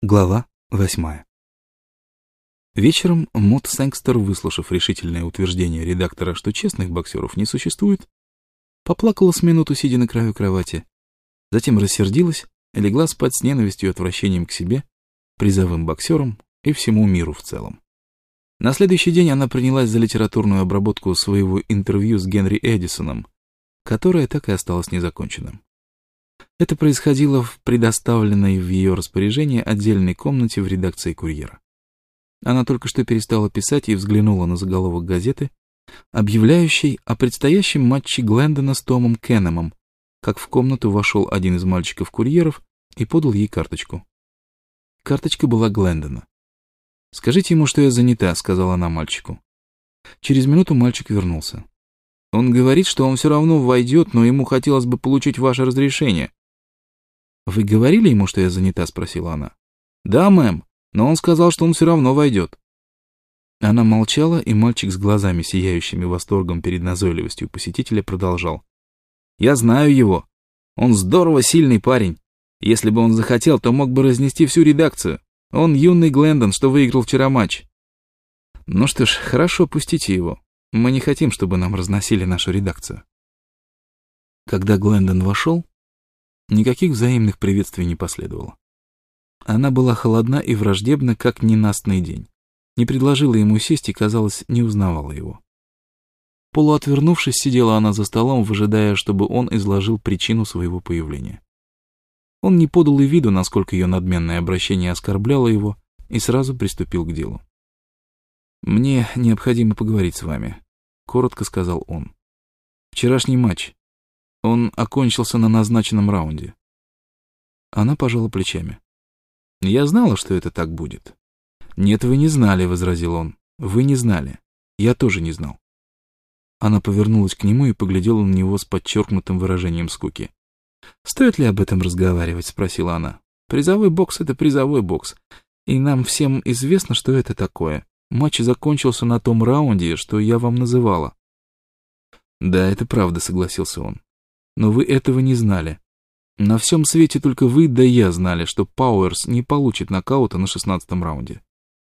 Глава 8. Вечером Мот Сэнгстер, выслушав решительное утверждение редактора, что честных боксеров не существует, поплакала с минуту, сидя на краю кровати, затем рассердилась и легла спать с ненавистью и отвращением к себе, призовым боксерам и всему миру в целом. На следующий день она принялась за литературную обработку своего интервью с Генри Эдисоном, которое так и осталось незаконченным. Это происходило в предоставленной в ее распоряжение отдельной комнате в редакции «Курьера». Она только что перестала писать и взглянула на заголовок газеты, объявляющей о предстоящем матче Глендона с Томом Кеннемом, как в комнату вошел один из мальчиков-курьеров и подал ей карточку. Карточка была Глендона. «Скажите ему, что я занята», — сказала она мальчику. Через минуту мальчик вернулся. «Он говорит, что он все равно войдет, но ему хотелось бы получить ваше разрешение». «Вы говорили ему, что я занята?» — спросила она. «Да, мэм, но он сказал, что он все равно войдет». Она молчала, и мальчик с глазами, сияющими восторгом перед назойливостью посетителя, продолжал. «Я знаю его. Он здорово сильный парень. Если бы он захотел, то мог бы разнести всю редакцию. Он юный Глендон, что выиграл вчера матч». «Ну что ж, хорошо, пустите его. Мы не хотим, чтобы нам разносили нашу редакцию». Когда Глендон вошел, никаких взаимных приветствий не последовало. Она была холодна и враждебна, как ненастный день. Не предложила ему сесть и, казалось, не узнавала его. Полуотвернувшись, сидела она за столом, выжидая, чтобы он изложил причину своего появления. Он не подал и виду, насколько ее надменное обращение оскорбляло его, и сразу приступил к делу. «Мне необходимо поговорить с вами», — коротко сказал он. «Вчерашний матч. Он окончился на назначенном раунде». Она пожала плечами. «Я знала, что это так будет». «Нет, вы не знали», — возразил он. «Вы не знали. Я тоже не знал». Она повернулась к нему и поглядела на него с подчеркнутым выражением скуки. «Стоит ли об этом разговаривать?» — спросила она. «Призовой бокс — это призовой бокс. И нам всем известно, что это такое. Матч закончился на том раунде, что я вам называла». «Да, это правда», — согласился он. «Но вы этого не знали. На всем свете только вы да я знали, что Пауэрс не получит нокаута на 16-м раунде».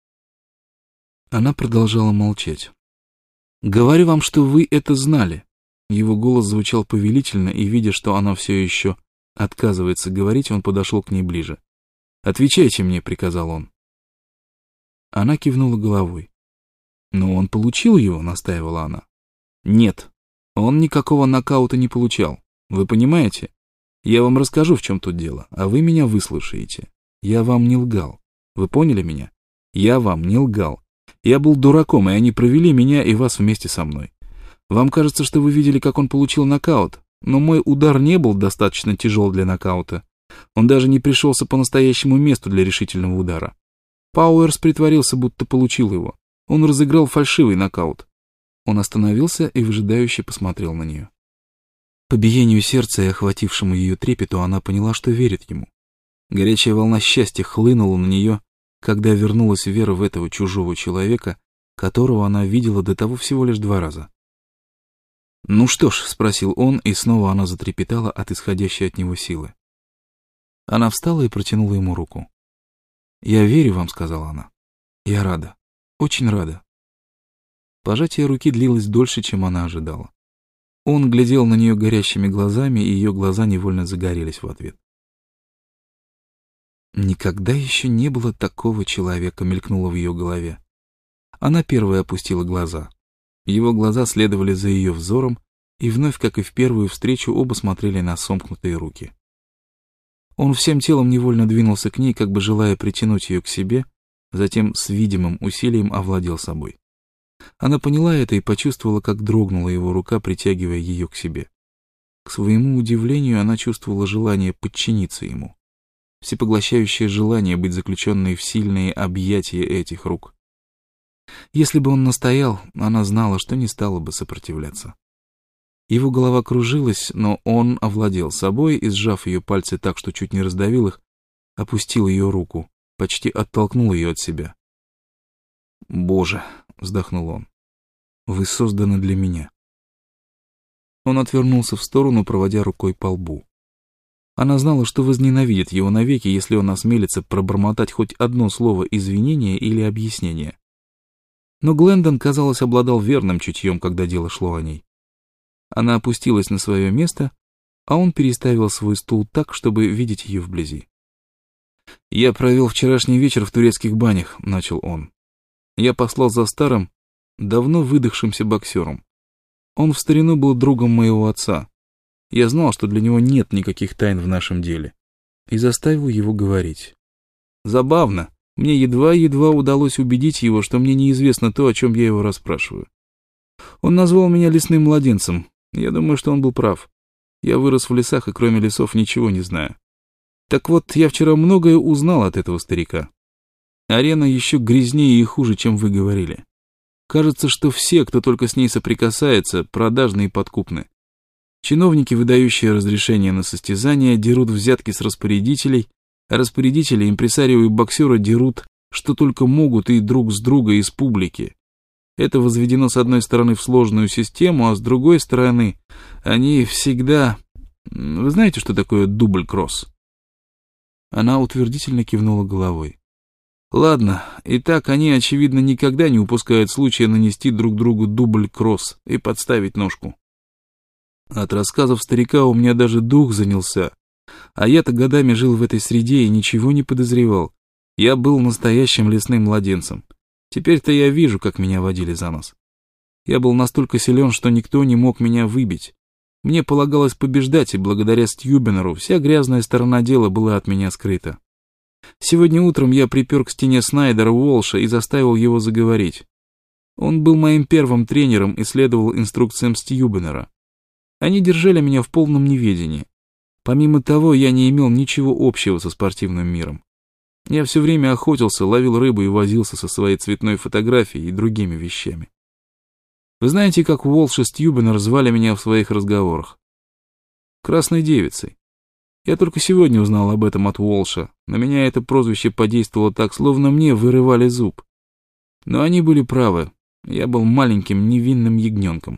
Она продолжала молчать. «Говорю вам, что вы это знали». Его голос звучал повелительно, и, видя, что она все еще отказывается говорить, он подошел к ней ближе. «Отвечайте мне», — приказал он. Она кивнула головой. «Но он получил его», — настаивала она. «Нет, он никакого нокаута не получал. Вы понимаете? Я вам расскажу, в чем тут дело, а вы меня выслушаете. Я вам не лгал. Вы поняли меня? Я вам не лгал. Я был дураком, и они провели меня и вас вместе со мной. Вам кажется, что вы видели, как он получил нокаут, но мой удар не был достаточно тяжел для нокаута. Он даже не пришелся по настоящему месту для решительного удара. Пауэрс притворился, будто получил его. Он разыграл фальшивый нокаут». Он остановился и выжидающе посмотрел на нее. По биению сердца и охватившему ее трепету она поняла, что верит ему. Горячая волна счастья хлынула на нее, когда вернулась вера в этого чужого человека, которого она видела до того всего лишь 2 раза. «Ну что ж», — спросил он, и снова она затрепетала от исходящей от него силы. Она встала и протянула ему руку. «Я верю вам», — сказала она. «Я рада, очень рада». Пожатие руки длилось дольше, чем она ожидала. Он глядел на нее горящими глазами, и ее глаза невольно загорелись в ответ. «Никогда еще не было такого человека», — мелькнуло в ее голове. Она первая опустила глаза. Его глаза следовали за ее взором, и вновь, как и в первую встречу, оба смотрели на сомкнутые руки. Он всем телом невольно двинулся к ней, как бы желая притянуть ее к себе, затем с видимым усилием овладел собой. Она поняла это и почувствовала, как дрогнула его рука, притягивая ее к себе. К своему удивлению, она чувствовала желание подчиниться ему. Всепоглощающее желание быть заключенной в сильные объятия этих рук. Если бы он настоял, она знала, что не стала бы сопротивляться. Его голова кружилась, но он овладел собой и, сжав ее пальцы так, что чуть не раздавил их, опустил ее руку, почти оттолкнул ее от себя. «Боже!» — вздохнул он. «Вы созданы для меня». Он отвернулся в сторону, проводя рукой по лбу. Она знала, что возненавидит его навеки, если он осмелится пробормотать хоть одно слово извинения или объяснения. Но Глендон, казалось, обладал верным чутьем, когда дело шло о ней. Она опустилась на свое место, а он переставил свой стул так, чтобы видеть ее вблизи. «Я провел вчерашний вечер в турецких банях», — начал он. «Я послал за старым, давно выдохшимся боксером. Он в старину был другом моего отца. Я знал, что для него нет никаких тайн в нашем деле, и заставил его говорить. Забавно, мне едва-едва удалось убедить его, что мне неизвестно то, о чем я его расспрашиваю. Он назвал меня лесным младенцем. Я думаю, что он был прав. Я вырос в лесах и кроме лесов ничего не знаю. Так вот, я вчера многое узнал от этого старика. Арена еще грязнее и хуже, чем вы говорили. Кажется, что все, кто только с ней соприкасается, продажны и подкупны. Чиновники, выдающие разрешение на состязания, дерут взятки с распорядителей, а распорядители, импресарио и боксеры дерут, что только могут, и друг с друга из публики. Это возведено с одной стороны в сложную систему, а с другой стороны они всегда... Вы знаете, что такое дубль-кросс? Она утвердительно кивнула головой. Ладно, итак, они, очевидно, никогда не упускают случая нанести друг другу дубль-кросс и подставить ножку. От рассказов старика у меня даже дух занялся, а я-то годами жил в этой среде и ничего не подозревал. Я был настоящим лесным младенцем. Теперь-то я вижу, как меня водили за нос. Я был настолько силен, что никто не мог меня выбить. Мне полагалось побеждать, и благодаря Стьюбенеру вся грязная сторона дела была от меня скрыта. Сегодня утром я припер к стене Снайдера Уолша и заставил его заговорить. Он был моим первым тренером и следовал инструкциям Стьюбенера. Они держали меня в полном неведении. Помимо того, я не имел ничего общего со спортивным миром. Я все время охотился, ловил рыбу и возился со своей цветной фотографией и другими вещами. Вы знаете, как Уолш и Стьюбенер звали меня в своих разговорах? Красной девицей. Я только сегодня узнал об этом от Уолша. На меня это прозвище подействовало так, словно мне вырывали зуб. Но они были правы. Я был маленьким невинным ягненком.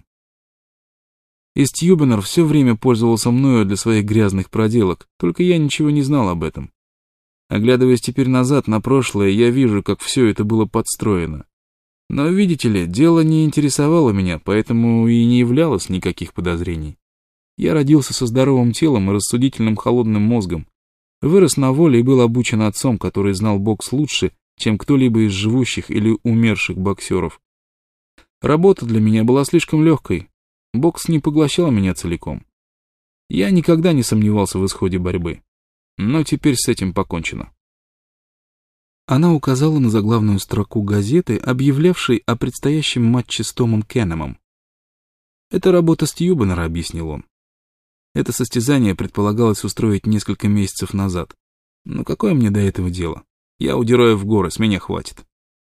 И Стьюбенер все время пользовался мною для своих грязных проделок, только я ничего не знал об этом. Оглядываясь теперь назад на прошлое, я вижу, как все это было подстроено. Но, видите ли, дело не интересовало меня, поэтому и не являлось никаких подозрений. Я родился со здоровым телом и рассудительным холодным мозгом, вырос на воле и был обучен отцом, который знал бокс лучше, чем кто-либо из живущих или умерших боксеров. Работа для меня была слишком легкой, бокс не поглощал меня целиком. Я никогда не сомневался в исходе борьбы. Но теперь с этим покончено. Она указала на заглавную строку газеты, объявлявшей о предстоящем матче с Томом Кеннемом. «Это работа Стьюбенера», — объяснил он. «Это состязание предполагалось устроить несколько месяцев назад. Но какое мне до этого дело? Я удираю в горы, с меня хватит».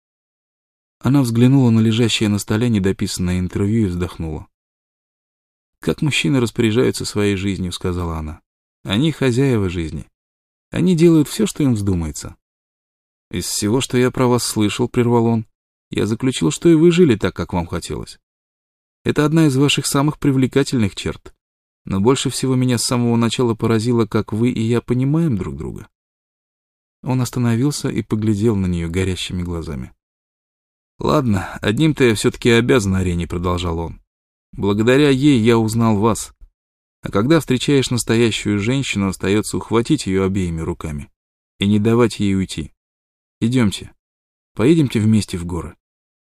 Она взглянула на лежащее на столе недописанное интервью и вздохнула. «Как мужчины распоряжаются своей жизнью», — сказала она. «Они хозяева жизни. Они делают все, что им вздумается». «Из всего, что я про вас слышал», — прервал он, «я заключил, что и вы жили так, как вам хотелось. Это одна из ваших самых привлекательных черт. Но больше всего меня с самого начала поразило, как вы и я понимаем друг друга». Он остановился и поглядел на нее горящими глазами. «Ладно, одним-то я все-таки обязан арене», — продолжал он. «Благодаря ей я узнал вас. А когда встречаешь настоящую женщину, остается ухватить ее обеими руками и не давать ей уйти. Идемте, поедемте вместе в горы».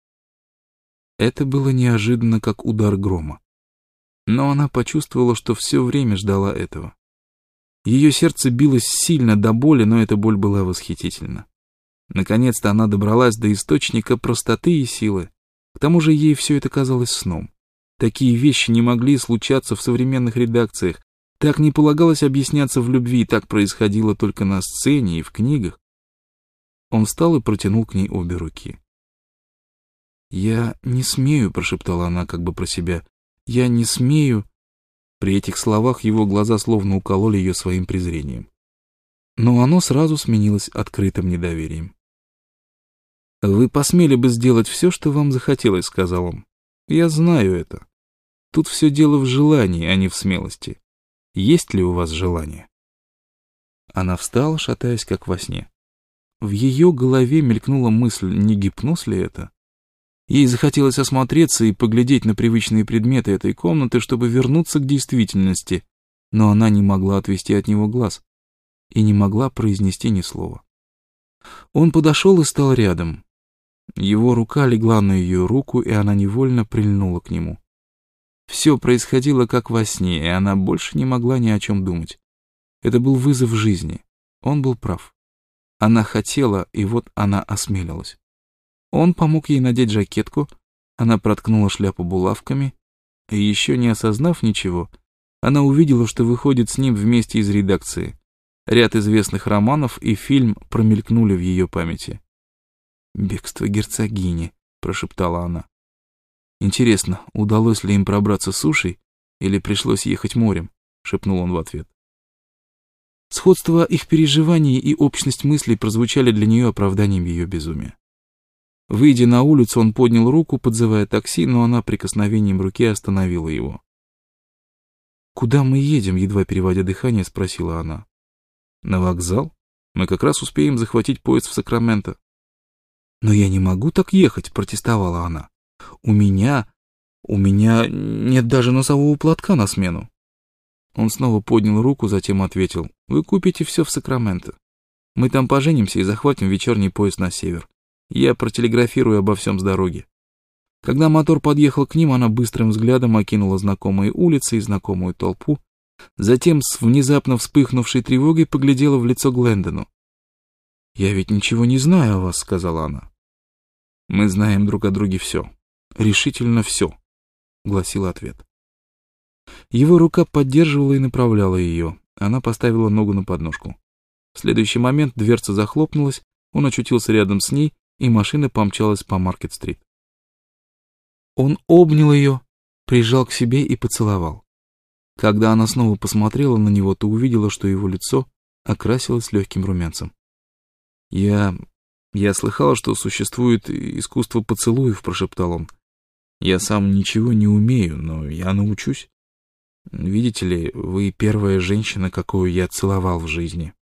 Это было неожиданно, как удар грома. Но она почувствовала, что все время ждала этого. Ее сердце билось сильно до боли, но эта боль была восхитительна. Наконец-то она добралась до источника простоты и силы. К тому же ей все это казалось сном. Такие вещи не могли случаться в современных редакциях. Так не полагалось объясняться в любви, так происходило только на сцене и в книгах. Он встал и протянул к ней обе руки. «Я не смею», — прошептала она как бы про себя. «Я не смею». При этих словах его глаза словно укололи ее своим презрением. Но оно сразу сменилось открытым недоверием. «Вы посмели бы сделать все, что вам захотелось», — сказал он. «Я знаю это. Тут все дело в желании, а не в смелости. Есть ли у вас желание?» Она встала, шатаясь, как во сне. В ее голове мелькнула мысль, не гипноз ли это? Ей захотелось осмотреться и поглядеть на привычные предметы этой комнаты, чтобы вернуться к действительности, но она не могла отвести от него глаз и не могла произнести ни слова. Он подошел и стал рядом. Его рука легла на ее руку, и она невольно прильнула к нему. Все происходило как во сне, и она больше не могла ни о чем думать. Это был вызов жизни. Он был прав. Она хотела, и вот она осмелилась. Он помог ей надеть жакетку, она проткнула шляпу булавками, и еще не осознав ничего, она увидела, что выходит с ним вместе из редакции. Ряд известных романов и фильм промелькнули в ее памяти. «Бегство герцогини», — прошептала она. «Интересно, удалось ли им пробраться сушей или пришлось ехать морем?» — шепнул он в ответ. Сходство их переживаний и общность мыслей прозвучали для нее оправданием ее безумия. Выйдя на улицу, он поднял руку, подзывая такси, но она прикосновением руки остановила его. «Куда мы едем?» — едва переводя дыхание, спросила она. «На вокзал. Мы как раз успеем захватить поезд в Сакраменто». «Но я не могу так ехать», — протестовала она. У меня нет даже носового платка на смену». Он снова поднял руку, затем ответил: «Вы купите все в Сакраменто. Мы там поженимся и захватим вечерний поезд на север. Я протелеграфирую обо всем с дороги». Когда мотор подъехал к ним, она быстрым взглядом окинула знакомые улицы и знакомую толпу, затем с внезапно вспыхнувшей тревогой поглядела в лицо Глендону. «Я ведь ничего не знаю о вас», — сказала она. «Мы знаем друг о друге все. Решительно все», — гласил ответ. Его рука поддерживала и направляла ее. Она поставила ногу на подножку. В следующий момент дверца захлопнулась, он очутился рядом с ней, и машина помчалась по Маркет-стрит. Он обнял ее, прижал к себе и поцеловал. Когда она снова посмотрела на него, то увидела, что его лицо окрасилось легким румянцем. «Я слыхала, что существует искусство поцелуев», — прошептал он. «Я сам ничего не умею, но я научусь. Видите ли, вы первая женщина, какую я целовал в жизни».